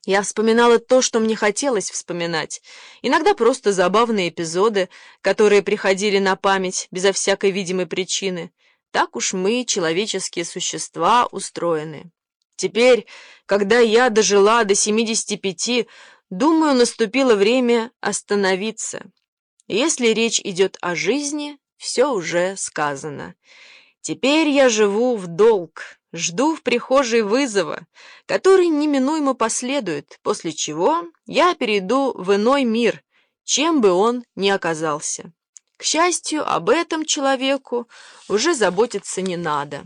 Я вспоминала то, что мне хотелось вспоминать, иногда просто забавные эпизоды, которые приходили на память безо всякой видимой причины. Так уж мы, человеческие существа, устроены. Теперь, когда я дожила до 75, думаю, наступило время остановиться. Если речь идет о жизни, все уже сказано. Теперь я живу в долг, жду в прихожей вызова, который неминуемо последует, после чего я перейду в иной мир, чем бы он ни оказался. К счастью, об этом человеку уже заботиться не надо.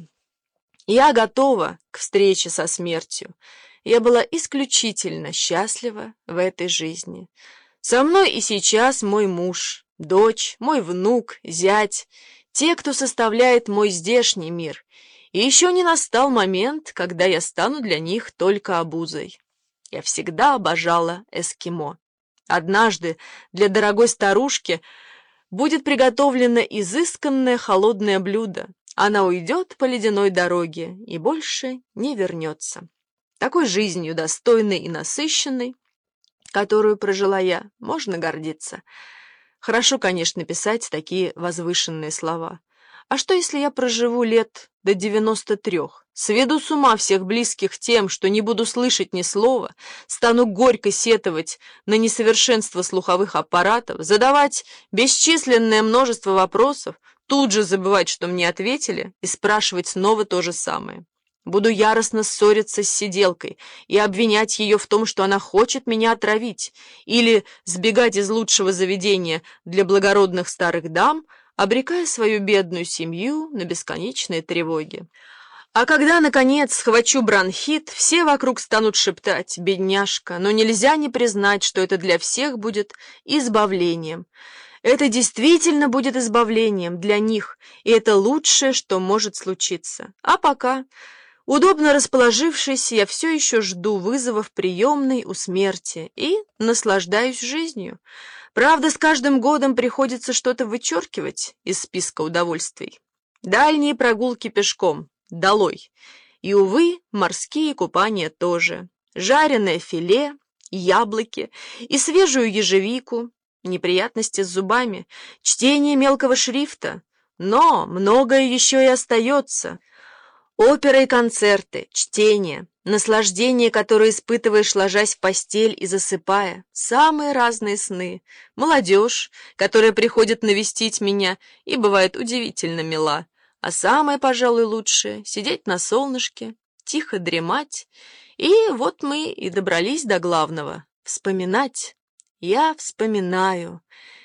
Я готова к встрече со смертью. Я была исключительно счастлива в этой жизни. Со мной и сейчас мой муж, дочь, мой внук, зять, те, кто составляет мой здешний мир. И еще не настал момент, когда я стану для них только обузой. Я всегда обожала эскимо. Однажды для дорогой старушки будет приготовлено изысканное холодное блюдо. Она уйдет по ледяной дороге и больше не вернется. Такой жизнью, достойной и насыщенной, которую прожила я, можно гордиться. Хорошо, конечно, писать такие возвышенные слова. А что, если я проживу лет до 93, сведу с ума всех близких тем, что не буду слышать ни слова, стану горько сетовать на несовершенство слуховых аппаратов, задавать бесчисленное множество вопросов, тут же забывать, что мне ответили, и спрашивать снова то же самое. Буду яростно ссориться с сиделкой и обвинять ее в том, что она хочет меня отравить, или сбегать из лучшего заведения для благородных старых дам, обрекая свою бедную семью на бесконечные тревоги. А когда, наконец, схвачу бронхит, все вокруг станут шептать: «Бедняжка», но нельзя не признать, что это для всех будет избавлением. Это действительно будет избавлением для них, и это лучшее, что может случиться. А пока, удобно расположившись, я все еще жду вызова в приемной у смерти и наслаждаюсь жизнью. Правда, с каждым годом приходится что-то вычеркивать из списка удовольствий. Дальние прогулки пешком — долой. И, увы, морские купания тоже. Жареное филе, яблоки и свежую ежевику, неприятности с зубами, чтение мелкого шрифта. Но многое еще и остается. Опера и концерты, чтение, наслаждение, которое испытываешь, ложась в постель и засыпая, самые разные сны, молодежь, которая приходит навестить меня и бывает удивительно мила, а самое, пожалуй, лучшее — сидеть на солнышке, тихо дремать, и вот мы и добрались до главного — вспоминать. Я вспоминаю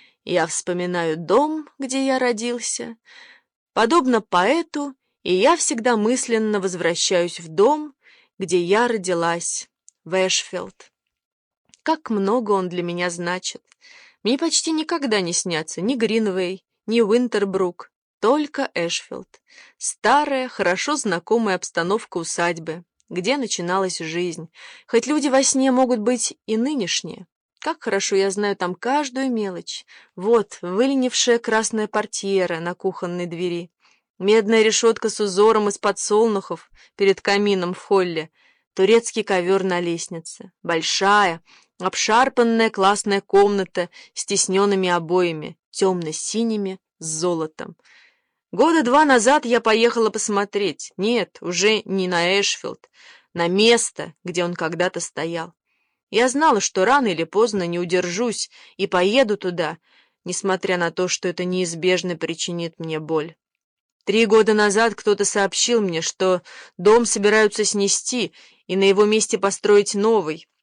дом, где я родился, подобно поэту, и я всегда мысленно возвращаюсь в дом, где я родилась, в Эшфилд. Как много он для меня значит. Мне почти никогда не снятся ни Гринвей, ни Уинтербрук, только Эшфилд. Старая, хорошо знакомая обстановка усадьбы, где начиналась жизнь, хоть люди во сне могут быть и нынешние. Как хорошо я знаю там каждую мелочь. Вот выленившая красная портьера на кухонной двери, медная решетка с узором из подсолнухов перед камином в холле, турецкий ковер на лестнице, большая, обшарпанная классная комната с тисненными обоями, темно-синими, с золотом. Года 2 назад я поехала посмотреть, нет, уже не на Эшфилд, на место, где он когда-то стоял. Я знала, что рано или поздно не удержусь и поеду туда, несмотря на то, что это неизбежно причинит мне боль. 3 года назад кто-то сообщил мне, что дом собираются снести и на его месте построить новый.